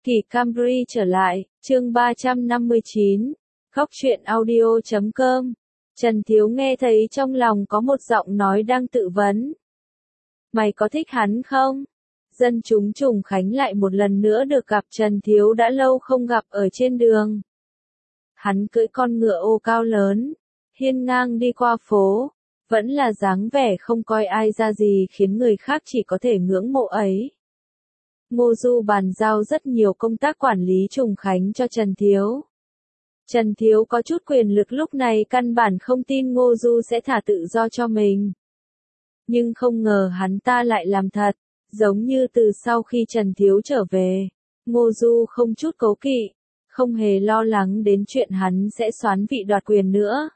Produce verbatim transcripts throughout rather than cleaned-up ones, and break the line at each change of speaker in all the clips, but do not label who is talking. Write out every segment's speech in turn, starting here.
Kỳ Camry trở lại, chương ba trăm năm mươi chín, khóc chuyện audio chấm com. Trần Thiếu nghe thấy trong lòng có một giọng nói đang tự vấn. Mày có thích hắn không? Dân chúng Trùng Khánh lại một lần nữa được gặp Trần Thiếu đã lâu không gặp ở trên đường. Hắn cưỡi con ngựa ô cao lớn, hiên ngang đi qua phố, vẫn là dáng vẻ không coi ai ra gì khiến người khác chỉ có thể ngưỡng mộ ấy. Ngô Du bàn giao rất nhiều công tác quản lý Trùng Khánh cho Trần Thiếu. Trần Thiếu có chút quyền lực lúc này căn bản không tin Ngô Du sẽ thả tự do cho mình. Nhưng không ngờ hắn ta lại làm thật, giống như từ sau khi Trần Thiếu trở về, Ngô Du không chút cố kỵ, không hề lo lắng đến chuyện hắn sẽ soán vị đoạt quyền nữa.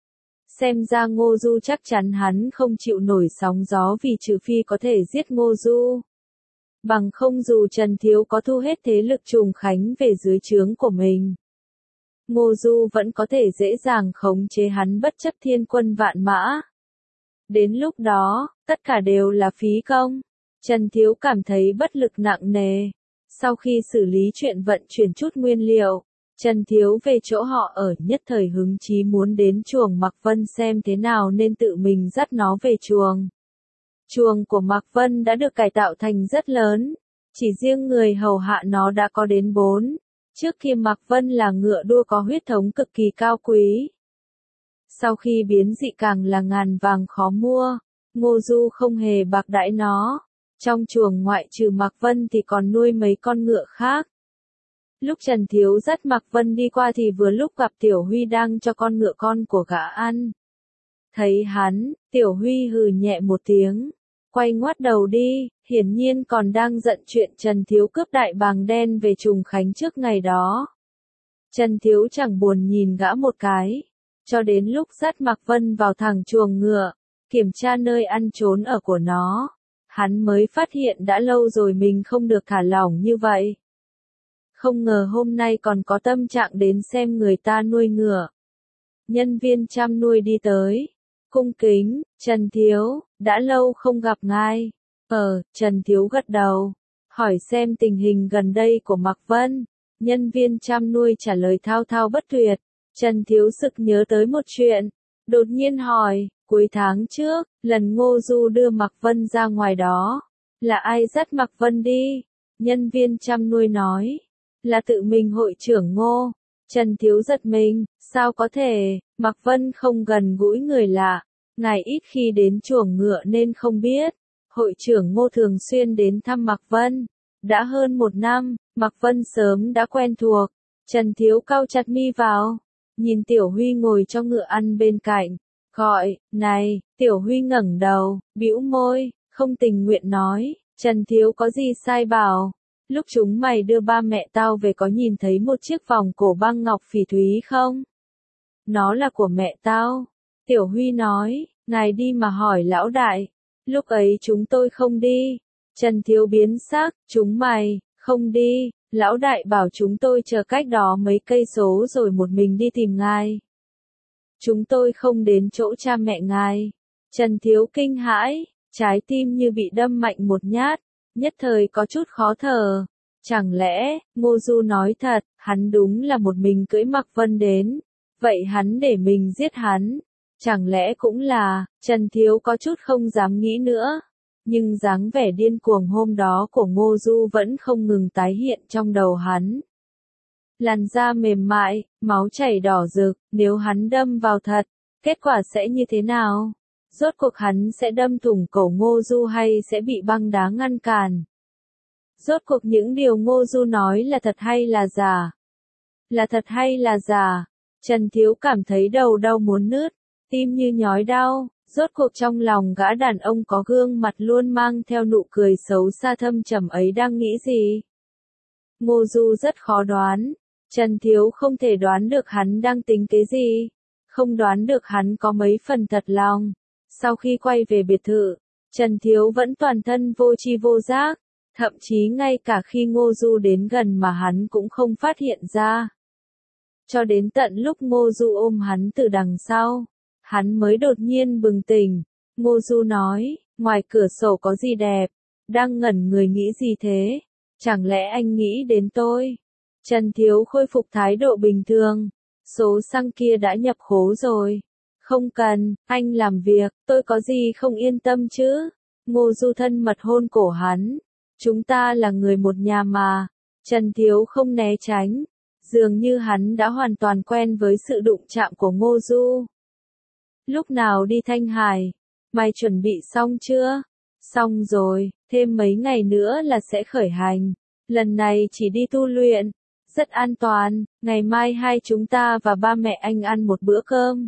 Xem ra Ngô Du chắc chắn hắn không chịu nổi sóng gió vì trừ phi có thể giết Ngô Du. Bằng không dù Trần Thiếu có thu hết thế lực Trùng Khánh về dưới trướng của mình, Ngô Du vẫn có thể dễ dàng khống chế hắn bất chấp thiên quân vạn mã. Đến lúc đó, tất cả đều là phí công. Trần Thiếu cảm thấy bất lực nặng nề. Sau khi xử lý chuyện vận chuyển chút nguyên liệu, Trần Thiếu về chỗ họ ở, nhất thời hứng chí muốn đến chuồng Mạc Vân xem thế nào nên tự mình dắt nó về chuồng. Chuồng của Mạc Vân đã được cải tạo thành rất lớn, chỉ riêng người hầu hạ nó đã có đến bốn. Trước kia Mạc Vân là ngựa đua có huyết thống cực kỳ cao quý. Sau khi biến dị càng là ngàn vàng khó mua, Ngô Du không hề bạc đãi nó. Trong chuồng ngoại trừ Mạc Vân thì còn nuôi mấy con ngựa khác. Lúc Trần Thiếu dắt Mạc Vân đi qua thì vừa lúc gặp Tiểu Huy đang cho con ngựa con của gã ăn. Thấy hắn, Tiểu Huy hừ nhẹ một tiếng, quay ngoắt đầu đi, hiển nhiên còn đang giận chuyện Trần Thiếu cướp đại bàng đen về Trùng Khánh trước ngày đó. Trần Thiếu chẳng buồn nhìn gã một cái, cho đến lúc dắt Mạc Vân vào thẳng chuồng ngựa, kiểm tra nơi ăn trốn ở của nó, hắn mới phát hiện đã lâu rồi mình không được thả lỏng như vậy. Không ngờ hôm nay còn có tâm trạng đến xem người ta nuôi ngựa. Nhân viên chăm nuôi đi tới, cung kính, Trần Thiếu, đã lâu không gặp ngài. Ờ, Trần Thiếu gật đầu, hỏi xem tình hình gần đây của Mạc Vân. Nhân viên chăm nuôi trả lời thao thao bất tuyệt. Trần Thiếu sực nhớ tới một chuyện, đột nhiên hỏi, cuối tháng trước, lần Ngô Du đưa Mạc Vân ra ngoài đó, là ai dắt Mạc Vân đi? Nhân viên chăm nuôi nói, là tự mình hội trưởng Ngô. Trần Thiếu giật mình, sao có thể, Mạc Vân không gần gũi người lạ, ngài ít khi đến chuồng ngựa nên không biết. Hội trưởng Ngô thường xuyên đến thăm Mạc Vân, đã hơn một năm, Mạc Vân sớm đã quen thuộc. Trần Thiếu cau chặt mi vào, nhìn Tiểu Huy ngồi cho ngựa ăn bên cạnh, gọi, này, Tiểu Huy ngẩng đầu, bĩu môi, không tình nguyện nói, Trần Thiếu có gì sai bảo, lúc chúng mày đưa ba mẹ tao về có nhìn thấy một chiếc vòng cổ băng ngọc phỉ thúy không? Nó là của mẹ tao. Tiểu Huy nói, ngài đi mà hỏi lão đại, lúc ấy chúng tôi không đi. Trần Thiếu biến sắc, chúng mày, không đi, lão đại bảo chúng tôi chờ cách đó mấy cây số rồi một mình đi tìm ngài. Chúng tôi không đến chỗ cha mẹ ngài. Trần Thiếu kinh hãi, trái tim như bị đâm mạnh một nhát, nhất thời có chút khó thở. Chẳng lẽ, Ngô Du nói thật, hắn đúng là một mình cưỡi Mạc Vân đến, vậy hắn để mình giết hắn. Chẳng lẽ cũng là, Trần Thiếu có chút không dám nghĩ nữa. Nhưng dáng vẻ điên cuồng hôm đó của Ngô Du vẫn không ngừng tái hiện trong đầu hắn. Làn da mềm mại, máu chảy đỏ rực, nếu hắn đâm vào thật, kết quả sẽ như thế nào? Rốt cuộc hắn sẽ đâm thủng cổ Ngô Du hay sẽ bị băng đá ngăn cản? Rốt cuộc những điều Ngô Du nói là thật hay là giả? Là thật hay là giả? Trần Thiếu cảm thấy đầu đau muốn nứt, tim như nhói đau. Rốt cuộc trong lòng gã đàn ông có gương mặt luôn mang theo nụ cười xấu xa thâm trầm ấy đang nghĩ gì? Ngô Du rất khó đoán. Trần Thiếu không thể đoán được hắn đang tính cái gì. Không đoán được hắn có mấy phần thật lòng. Sau khi quay về biệt thự, Trần Thiếu vẫn toàn thân vô tri vô giác. Thậm chí ngay cả khi Ngô Du đến gần mà hắn cũng không phát hiện ra. Cho đến tận lúc Ngô Du ôm hắn từ đằng sau, hắn mới đột nhiên bừng tỉnh. Ngô Du nói, ngoài cửa sổ có gì đẹp, đang ngẩn người nghĩ gì thế? Chẳng lẽ anh nghĩ đến tôi? Trần Thiếu khôi phục thái độ bình thường. Số xăng kia đã nhập khố rồi. Không cần, anh làm việc, tôi có gì không yên tâm chứ? Ngô Du thân mật hôn cổ hắn. Chúng ta là người một nhà mà. Trần Thiếu không né tránh. Dường như hắn đã hoàn toàn quen với sự đụng chạm của Ngô Du. Lúc nào đi Thanh Hải? Mày chuẩn bị xong chưa? Xong rồi, thêm mấy ngày nữa là sẽ khởi hành. Lần này chỉ đi tu luyện. Rất an toàn, ngày mai hai chúng ta và ba mẹ anh ăn một bữa cơm.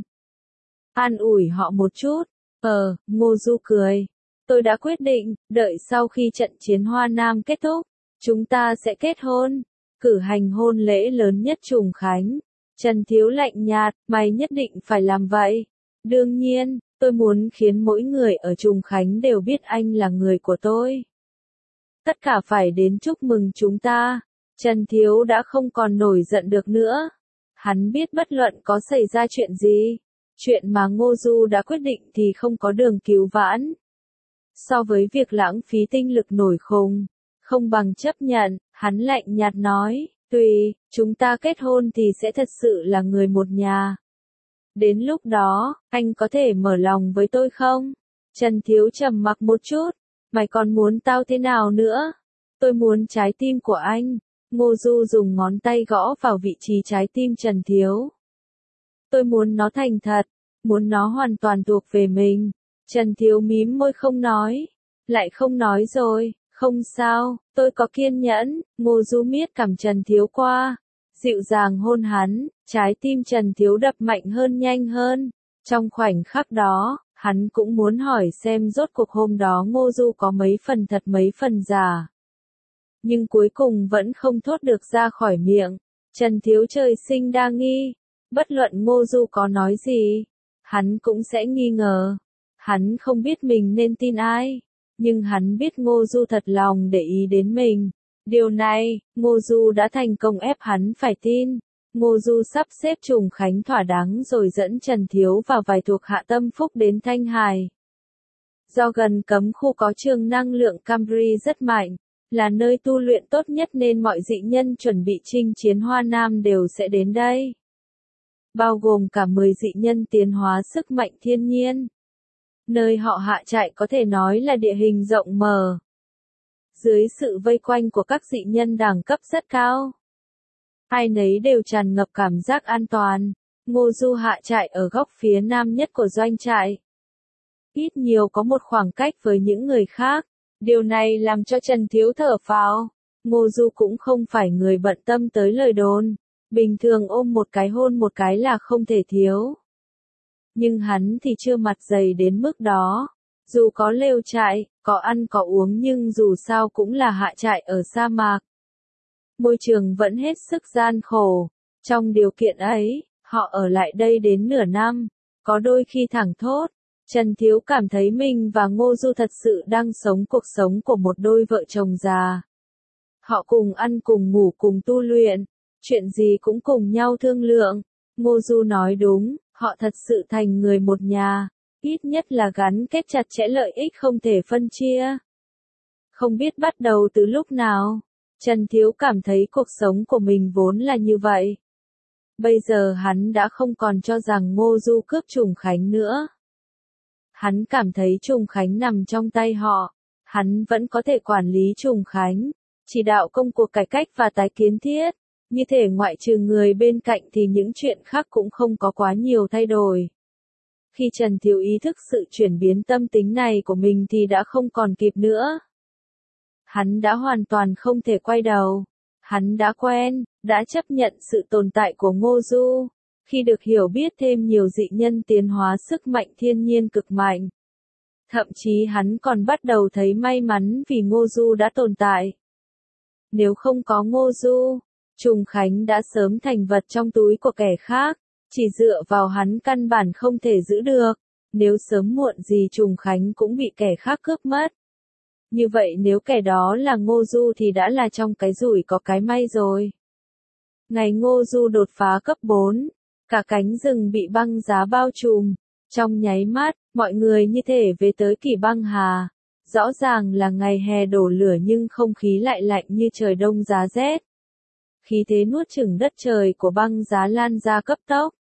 An ủi họ một chút. Ờ, Ngô Du cười. Tôi đã quyết định, đợi sau khi trận chiến Hoa Nam kết thúc, chúng ta sẽ kết hôn. Cử hành hôn lễ lớn nhất Trùng Khánh. Trần Thiếu lạnh nhạt, mày nhất định phải làm vậy. Đương nhiên, tôi muốn khiến mỗi người ở Trùng Khánh đều biết anh là người của tôi. Tất cả phải đến chúc mừng chúng ta. Trần Thiếu đã không còn nổi giận được nữa. Hắn biết bất luận có xảy ra chuyện gì, chuyện mà Ngô Du đã quyết định thì không có đường cứu vãn. So với việc lãng phí tinh lực nổi khùng, không bằng chấp nhận, hắn lạnh nhạt nói, tùy, chúng ta kết hôn thì sẽ thật sự là người một nhà. Đến lúc đó, anh có thể mở lòng với tôi không? Trần Thiếu trầm mặc một chút, mày còn muốn tao thế nào nữa? Tôi muốn trái tim của anh. Ngô Du dùng ngón tay gõ vào vị trí trái tim Trần Thiếu. Tôi muốn nó thành thật, muốn nó hoàn toàn thuộc về mình. Trần Thiếu mím môi không nói, lại không nói rồi, không sao, tôi có kiên nhẫn. Ngô Du miết cằm Trần Thiếu qua, dịu dàng hôn hắn, trái tim Trần Thiếu đập mạnh hơn nhanh hơn. Trong khoảnh khắc đó, hắn cũng muốn hỏi xem rốt cuộc hôm đó Ngô Du có mấy phần thật mấy phần giả. Nhưng cuối cùng vẫn không thốt được ra khỏi miệng. Trần Thiếu trời sinh đa nghi. Bất luận Ngô Du có nói gì, hắn cũng sẽ nghi ngờ. Hắn không biết mình nên tin ai, nhưng hắn biết Ngô Du thật lòng để ý đến mình. Điều này, Ngô Du đã thành công ép hắn phải tin. Ngô Du sắp xếp Trùng Khánh thỏa đáng rồi dẫn Trần Thiếu và vài thuộc hạ tâm phúc đến Thanh Hải. Do gần cấm khu có trường năng lượng Camry rất mạnh, là nơi tu luyện tốt nhất nên mọi dị nhân chuẩn bị chinh chiến Hoa Nam đều sẽ đến đây. Bao gồm cả mười dị nhân tiến hóa sức mạnh thiên nhiên. Nơi họ hạ trại có thể nói là địa hình rộng mở. Dưới sự vây quanh của các dị nhân đẳng cấp rất cao, ai nấy đều tràn ngập cảm giác an toàn. Ngô Du hạ trại ở góc phía nam nhất của doanh trại. Ít nhiều có một khoảng cách với những người khác. Điều này làm cho Trần Thiếu thở phào. Ngô Du cũng không phải người bận tâm tới lời đồn. Bình thường ôm một cái hôn một cái là không thể thiếu. Nhưng hắn thì chưa mặt dày đến mức đó. Dù có lều trại, có ăn có uống nhưng dù sao cũng là hạ trại ở sa mạc. Môi trường vẫn hết sức gian khổ. Trong điều kiện ấy, họ ở lại đây đến nửa năm. Có đôi khi thẳng thốt. Trần Thiếu cảm thấy mình và Ngô Du thật sự đang sống cuộc sống của một đôi vợ chồng già. Họ cùng ăn cùng ngủ cùng tu luyện, chuyện gì cũng cùng nhau thương lượng. Ngô Du nói đúng, họ thật sự thành người một nhà, ít nhất là gắn kết chặt chẽ lợi ích không thể phân chia. Không biết bắt đầu từ lúc nào, Trần Thiếu cảm thấy cuộc sống của mình vốn là như vậy. Bây giờ hắn đã không còn cho rằng Ngô Du cướp Trùng Khánh nữa. Hắn cảm thấy Trùng Khánh nằm trong tay họ, hắn vẫn có thể quản lý Trùng Khánh, chỉ đạo công cuộc cải cách và tái kiến thiết, như thể ngoại trừ người bên cạnh thì những chuyện khác cũng không có quá nhiều thay đổi. Khi Trần Thiếu ý thức sự chuyển biến tâm tính này của mình thì đã không còn kịp nữa. Hắn đã hoàn toàn không thể quay đầu. Hắn đã quen, đã chấp nhận sự tồn tại của Ngô Du. Khi được hiểu biết thêm nhiều dị nhân tiến hóa sức mạnh thiên nhiên cực mạnh. Thậm chí hắn còn bắt đầu thấy may mắn vì Ngô Du đã tồn tại. Nếu không có Ngô Du, Trùng Khánh đã sớm thành vật trong túi của kẻ khác, chỉ dựa vào hắn căn bản không thể giữ được, nếu sớm muộn gì Trùng Khánh cũng bị kẻ khác cướp mất. Như vậy nếu kẻ đó là Ngô Du thì đã là trong cái rủi có cái may rồi. Ngày Ngô Du đột phá cấp bốn, cả cánh rừng bị băng giá bao trùm, trong nháy mắt, mọi người như thể về tới Kỷ Băng Hà. Rõ ràng là ngày hè đổ lửa nhưng không khí lại lạnh như trời đông giá rét. Khí thế nuốt chửng đất trời của băng giá lan ra cấp tốc.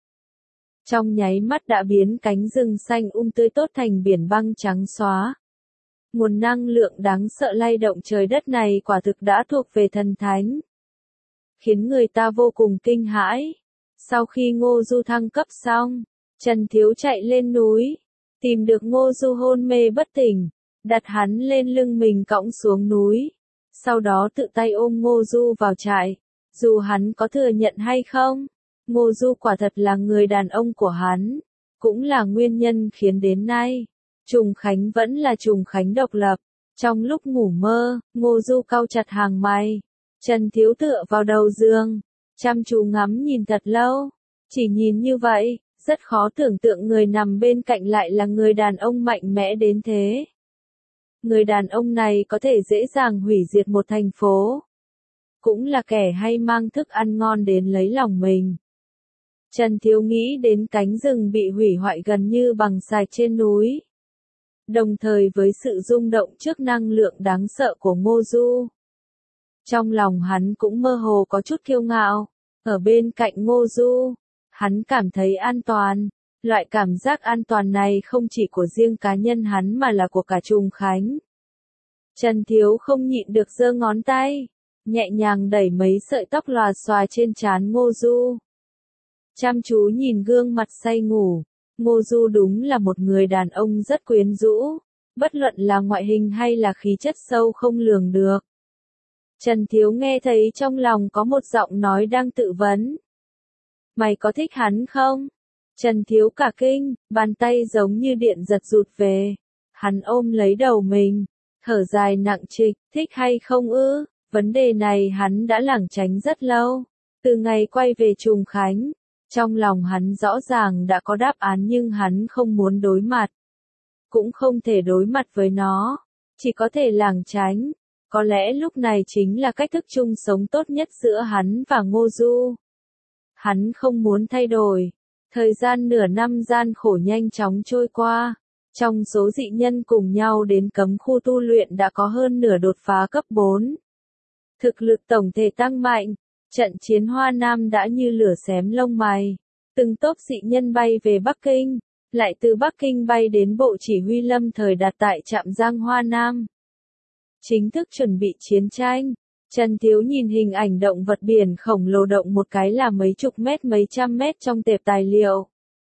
Trong nháy mắt đã biến cánh rừng xanh um tươi tốt thành biển băng trắng xóa. Nguồn năng lượng đáng sợ lay động trời đất này quả thực đã thuộc về thần thánh, khiến người ta vô cùng kinh hãi. Sau khi Ngô Du thăng cấp xong, Trần Thiếu chạy lên núi, tìm được Ngô Du hôn mê bất tỉnh, đặt hắn lên lưng mình cõng xuống núi, sau đó tự tay ôm Ngô Du vào trại. Dù hắn có thừa nhận hay không, Ngô Du quả thật là người đàn ông của hắn, cũng là nguyên nhân khiến đến nay, Trùng Khánh vẫn là Trùng Khánh độc lập. Trong lúc ngủ mơ, Ngô Du cau chặt hàng mày, Trần Thiếu tựa vào đầu giường, chăm chú ngắm nhìn thật lâu. Chỉ nhìn như vậy, rất khó tưởng tượng người nằm bên cạnh lại là người đàn ông mạnh mẽ đến thế. Người đàn ông này có thể dễ dàng hủy diệt một thành phố, cũng là kẻ hay mang thức ăn ngon đến lấy lòng mình. Trần Thiếu nghĩ đến cánh rừng bị hủy hoại gần như bằng sạch trên núi, đồng thời với sự rung động trước năng lượng đáng sợ của Ngô Du. Trong lòng hắn cũng mơ hồ có chút kiêu ngạo, ở bên cạnh Ngô Du, hắn cảm thấy an toàn. Loại cảm giác an toàn này không chỉ của riêng cá nhân hắn mà là của cả Trùng Khánh. Trần Thiếu không nhịn được giơ ngón tay, nhẹ nhàng đẩy mấy sợi tóc lòa xòa trên trán Ngô Du. Chăm chú nhìn gương mặt say ngủ, Ngô Du đúng là một người đàn ông rất quyến rũ, bất luận là ngoại hình hay là khí chất sâu không lường được. Trần Thiếu nghe thấy trong lòng có một giọng nói đang tự vấn. Mày có thích hắn không? Trần Thiếu cả kinh, bàn tay giống như điện giật rụt về. Hắn ôm lấy đầu mình, thở dài nặng trịch, thích hay không ư? Vấn đề này hắn đã lảng tránh rất lâu. Từ ngày quay về Trùng Khánh, trong lòng hắn rõ ràng đã có đáp án nhưng hắn không muốn đối mặt. Cũng không thể đối mặt với nó, chỉ có thể lảng tránh. Có lẽ lúc này chính là cách thức chung sống tốt nhất giữa hắn và Ngô Du. Hắn không muốn thay đổi. Thời gian nửa năm gian khổ nhanh chóng trôi qua. Trong số dị nhân cùng nhau đến cấm khu tu luyện đã có hơn nửa đột phá cấp bốn. Thực lực tổng thể tăng mạnh. Trận chiến Hoa Nam đã như lửa xém lông mày. Từng tốp dị nhân bay về Bắc Kinh, lại từ Bắc Kinh bay đến bộ chỉ huy lâm thời đặt tại trạm Giang Hoa Nam. Chính thức chuẩn bị chiến tranh. Trần Thiếu nhìn hình ảnh động vật biển khổng lồ động một cái là mấy chục mét mấy trăm mét trong tệp tài liệu.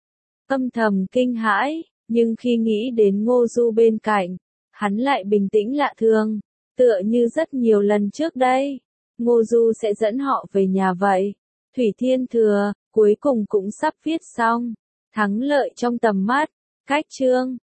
Âm thầm kinh hãi, nhưng khi nghĩ đến Ngô Du bên cạnh, hắn lại bình tĩnh lạ thường, tựa như rất nhiều lần trước đây. Ngô Du sẽ dẫn họ về nhà vậy. Thủy Thiên Thừa, cuối cùng cũng sắp viết xong. Thắng lợi trong tầm mắt. Cách chương.